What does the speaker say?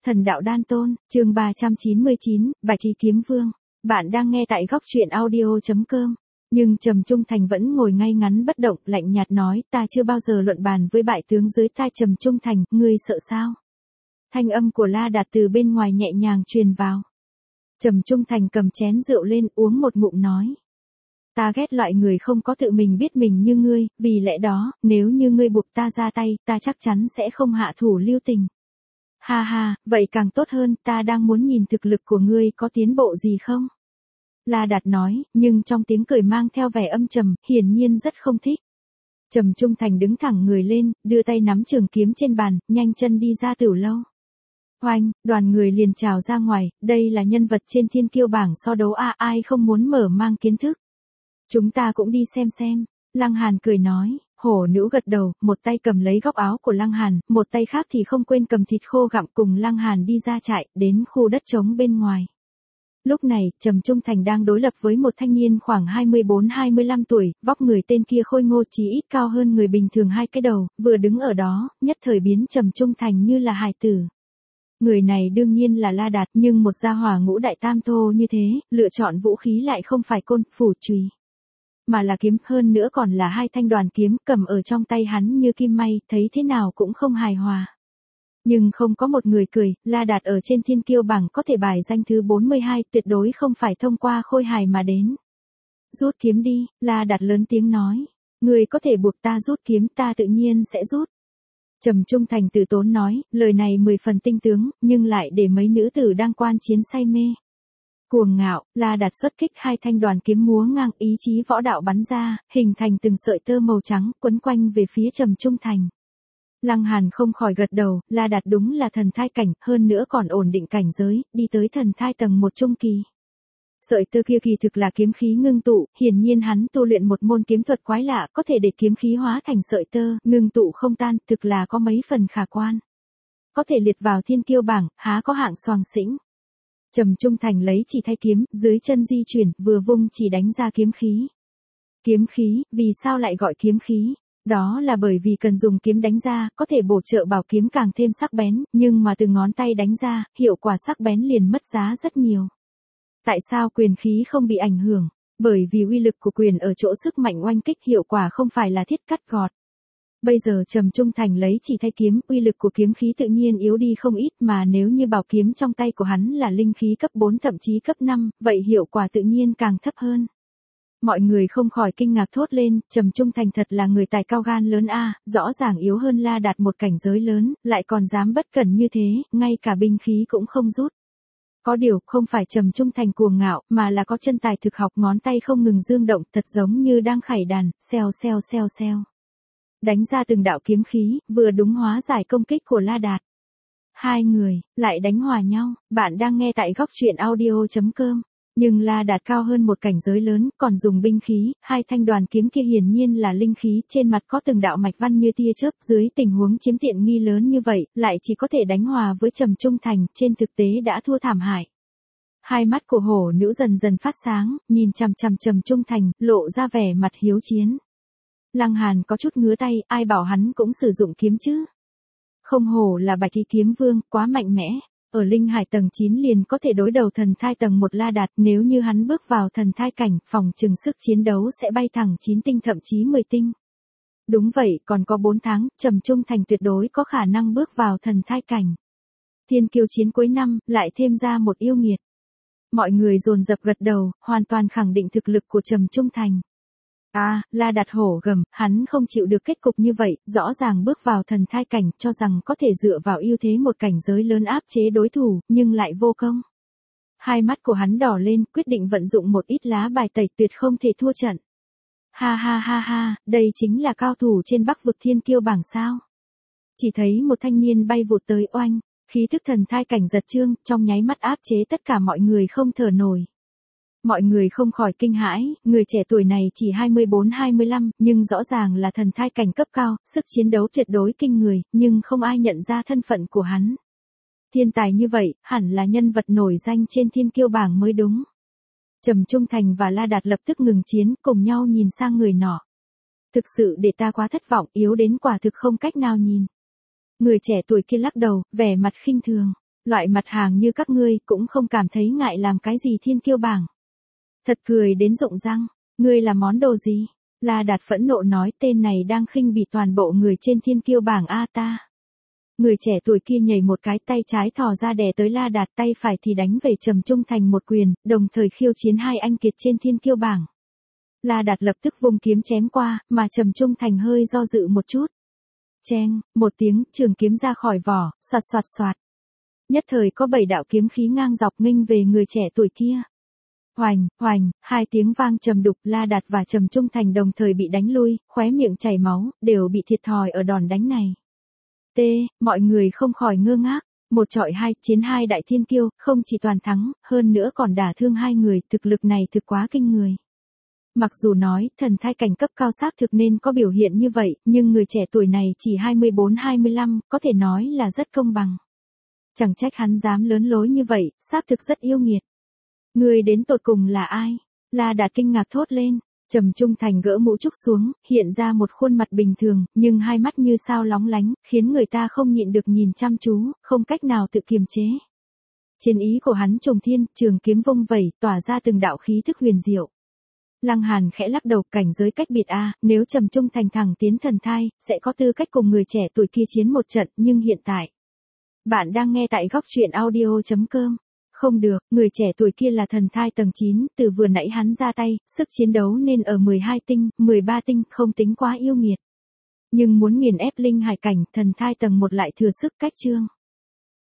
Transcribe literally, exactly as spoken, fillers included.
Thần đạo đan tôn, chương ba trăm chín mươi chín, Bạch Thi Kiếm Vương. Bạn đang nghe tại góc truyện audio chấm com. Nhưng Trầm Trung Thành vẫn ngồi ngay ngắn bất động, lạnh nhạt nói, ta chưa bao giờ luận bàn với bại tướng dưới tai. Trầm Trung Thành, ngươi sợ sao? Thanh âm của La Đạt từ bên ngoài nhẹ nhàng truyền vào. Trầm Trung Thành cầm chén rượu lên, uống một ngụm nói. Ta ghét loại người không có tự mình biết mình như ngươi, vì lẽ đó, nếu như ngươi buộc ta ra tay, ta chắc chắn sẽ không hạ thủ lưu tình. Ha ha, vậy càng tốt hơn, ta đang muốn nhìn thực lực của ngươi có tiến bộ gì không? La Đạt nói, nhưng trong tiếng cười mang theo vẻ âm trầm, hiển nhiên rất không thích. Trầm Trung Thành đứng thẳng người lên, đưa tay nắm trường kiếm trên bàn, nhanh chân đi ra Tửu lâu. Oanh, đoàn người liền trào ra ngoài, đây là nhân vật trên thiên kiêu bảng so đấu a, ai không muốn mở mang kiến thức. Chúng ta cũng đi xem xem. Lăng Hàn cười nói, hổ nữ gật đầu, một tay cầm lấy góc áo của Lăng Hàn, một tay khác thì không quên cầm thịt khô gặm, cùng Lăng Hàn đi ra trại, đến khu đất trống bên ngoài. Lúc này, Trầm Trung Thành đang đối lập với một thanh niên khoảng hai mươi bốn hai mươi lăm tuổi, vóc người tên kia khôi ngô chí ít cao hơn người bình thường hai cái đầu, vừa đứng ở đó, nhất thời biến Trầm Trung Thành như là hài tử. Người này đương nhiên là La Đạt, nhưng một gia hỏa ngũ đại tam thô như thế, lựa chọn vũ khí lại không phải côn, phủ chùy, mà là kiếm, hơn nữa còn là hai thanh đoàn kiếm, cầm ở trong tay hắn như kim may, thấy thế nào cũng không hài hòa. Nhưng không có một người cười, La Đạt ở trên thiên kiêu bảng có thể bài danh thứ bốn mươi hai, tuyệt đối không phải thông qua khôi hài mà đến. Rút kiếm đi, La Đạt lớn tiếng nói. Người có thể buộc ta rút kiếm, ta tự nhiên sẽ rút. Trầm Trung Thành từ tốn nói, lời này mười phần tinh tướng, nhưng lại để mấy nữ tử đang quan chiến say mê. Cuồng ngạo, La Đạt xuất kích hai thanh đoàn kiếm múa ngang, ý chí võ đạo bắn ra, hình thành từng sợi tơ màu trắng, quấn quanh về phía Trầm Trung Thành. Lăng Hàn không khỏi gật đầu, La Đạt đúng là thần thai cảnh, hơn nữa còn ổn định cảnh giới, đi tới thần thai tầng một trung kỳ. Sợi tơ kia kỳ thực là kiếm khí ngưng tụ, hiển nhiên hắn tu luyện một môn kiếm thuật quái lạ, có thể để kiếm khí hóa thành sợi tơ, ngưng tụ không tan, thực là có mấy phần khả quan. Có thể liệt vào thiên kiêu bảng, há có hạng soàng xĩnh. Trầm Trung Thành lấy chỉ thay kiếm, dưới chân di chuyển, vừa vung chỉ đánh ra kiếm khí. Kiếm khí, vì sao lại gọi kiếm khí? Đó là bởi vì cần dùng kiếm đánh ra, có thể bổ trợ bảo kiếm càng thêm sắc bén, nhưng mà từ ngón tay đánh ra, hiệu quả sắc bén liền mất giá rất nhiều. Tại sao quyền khí không bị ảnh hưởng? Bởi vì uy lực của quyền ở chỗ sức mạnh oanh kích, hiệu quả không phải là thiết cắt gọt. Bây giờ Trầm Trung Thành lấy chỉ thay kiếm, uy lực của kiếm khí tự nhiên yếu đi không ít, mà nếu như bảo kiếm trong tay của hắn là linh khí cấp bốn thậm chí cấp năm, vậy hiệu quả tự nhiên càng thấp hơn. Mọi người không khỏi kinh ngạc thốt lên, Trầm Trung Thành thật là người tài cao gan lớn a, rõ ràng yếu hơn La Đạt một cảnh giới lớn, lại còn dám bất cẩn như thế, ngay cả binh khí cũng không rút. Có điều, không phải Trầm Trung Thành cuồng ngạo, mà là có chân tài thực học, ngón tay không ngừng dương động, thật giống như đang khải đàn, xèo xèo xèo xèo. Đánh ra từng đạo kiếm khí, vừa đúng hóa giải công kích của La Đạt. Hai người, lại đánh hòa nhau, bạn đang nghe tại góc truyện audio chấm com. Nhưng La Đạt cao hơn một cảnh giới lớn, còn dùng binh khí, hai thanh đoàn kiếm kia hiển nhiên là linh khí, trên mặt có từng đạo mạch văn như tia chớp, dưới tình huống chiếm tiện nghi lớn như vậy, lại chỉ có thể đánh hòa với Trầm Trung Thành, trên thực tế đã thua thảm hại. Hai mắt của hổ nữ dần dần phát sáng, nhìn chằm chằm Trầm Trung Thành, lộ ra vẻ mặt hiếu chiến. Lăng Hàn có chút ngứa tay, ai bảo hắn cũng sử dụng kiếm chứ? Không hổ là Bạch Thi Kiếm Vương, quá mạnh mẽ. Ở linh hải tầng chín liền có thể đối đầu thần thai tầng một La Đạt, nếu như hắn bước vào thần thai cảnh, phòng trừng sức chiến đấu sẽ bay thẳng chín tinh thậm chí mười tinh. Đúng vậy, còn có bốn tháng, Trầm Trung Thành tuyệt đối có khả năng bước vào thần thai cảnh. Thiên kiêu chiến cuối năm, lại thêm ra một yêu nghiệt. Mọi người dồn dập gật đầu, hoàn toàn khẳng định thực lực của Trầm Trung Thành. À, La Đạt hổ gầm, hắn không chịu được kết cục như vậy, rõ ràng bước vào thần thai cảnh, cho rằng có thể dựa vào ưu thế một cảnh giới lớn áp chế đối thủ, nhưng lại vô công. Hai mắt của hắn đỏ lên, quyết định vận dụng một ít lá bài tẩy, tuyệt không thể thua trận. Ha ha ha ha, đây chính là cao thủ trên Bắc vực thiên kiêu bảng sao. Chỉ thấy một thanh niên bay vụt tới, oanh, khí thức thần thai cảnh giật trương, trong nháy mắt áp chế tất cả mọi người không thở nổi. Mọi người không khỏi kinh hãi, người trẻ tuổi này chỉ hai mươi bốn hai mươi lăm, nhưng rõ ràng là thần thai cảnh cấp cao, sức chiến đấu tuyệt đối kinh người, nhưng không ai nhận ra thân phận của hắn. Thiên tài như vậy, hẳn là nhân vật nổi danh trên thiên kiêu bảng mới đúng. Trầm Trung Thành và La Đạt lập tức ngừng chiến, cùng nhau nhìn sang người nọ. Thực sự để ta quá thất vọng, yếu đến quả thực không cách nào nhìn. Người trẻ tuổi kia lắc đầu, vẻ mặt khinh thường. Loại mặt hàng như các ngươi cũng không cảm thấy ngại làm cái gì thiên kiêu bảng. Thật cười đến rụng răng, ngươi là món đồ gì? La Đạt phẫn nộ nói tên này đang khinh bỉ toàn bộ người trên thiên kiêu bảng a ta. Người trẻ tuổi kia nhảy một cái, tay trái thò ra đè tới La Đạt, tay phải thì đánh về Trầm Trung Thành một quyền, đồng thời khiêu chiến hai anh kiệt trên thiên kiêu bảng. La Đạt lập tức vung kiếm chém qua, mà Trầm Trung Thành hơi do dự một chút. Cheng, một tiếng, trường kiếm ra khỏi vỏ, xoạt xoạt xoạt. Nhất thời có bảy đạo kiếm khí ngang dọc nghênh về người trẻ tuổi kia. Hoành, hoành, hai tiếng vang trầm đục, La Đạt và Trầm Trung Thành đồng thời bị đánh lui, khóe miệng chảy máu, đều bị thiệt thòi ở đòn đánh này. T, mọi người không khỏi ngơ ngác, một trọi hai, chiến hai đại thiên kiêu, không chỉ toàn thắng, hơn nữa còn đả thương hai người, thực lực này thực quá kinh người. Mặc dù nói, thần thai cảnh cấp cao xác thực nên có biểu hiện như vậy, nhưng người trẻ tuổi này chỉ hai mươi bốn hai mươi lăm, có thể nói là rất công bằng. Chẳng trách hắn dám lớn lối như vậy, xác thực rất yêu nghiệt. Người đến tột cùng là ai? La Đạt kinh ngạc thốt lên. Trầm Trung Thành gỡ mũ trúc xuống, hiện ra một khuôn mặt bình thường, nhưng hai mắt như sao lóng lánh, khiến người ta không nhịn được nhìn chăm chú, không cách nào tự kiềm chế. Chiến ý của hắn trùng thiên, trường kiếm vung vẩy, tỏa ra từng đạo khí thức huyền diệu. Lăng Hàn khẽ lắc đầu, cảnh giới cách biệt a, nếu Trầm Trung Thành thẳng tiến thần thai, sẽ có tư cách cùng người trẻ tuổi kia chiến một trận, nhưng hiện tại. Bạn đang nghe tại góc truyện audio chấm com. Không được, người trẻ tuổi kia là thần thai tầng chín, từ vừa nãy hắn ra tay, sức chiến đấu nên ở mười hai tinh, mười ba tinh, không tính quá yêu nghiệt. Nhưng muốn nghiền ép linh hải cảnh, thần thai tầng một lại thừa sức cách trương.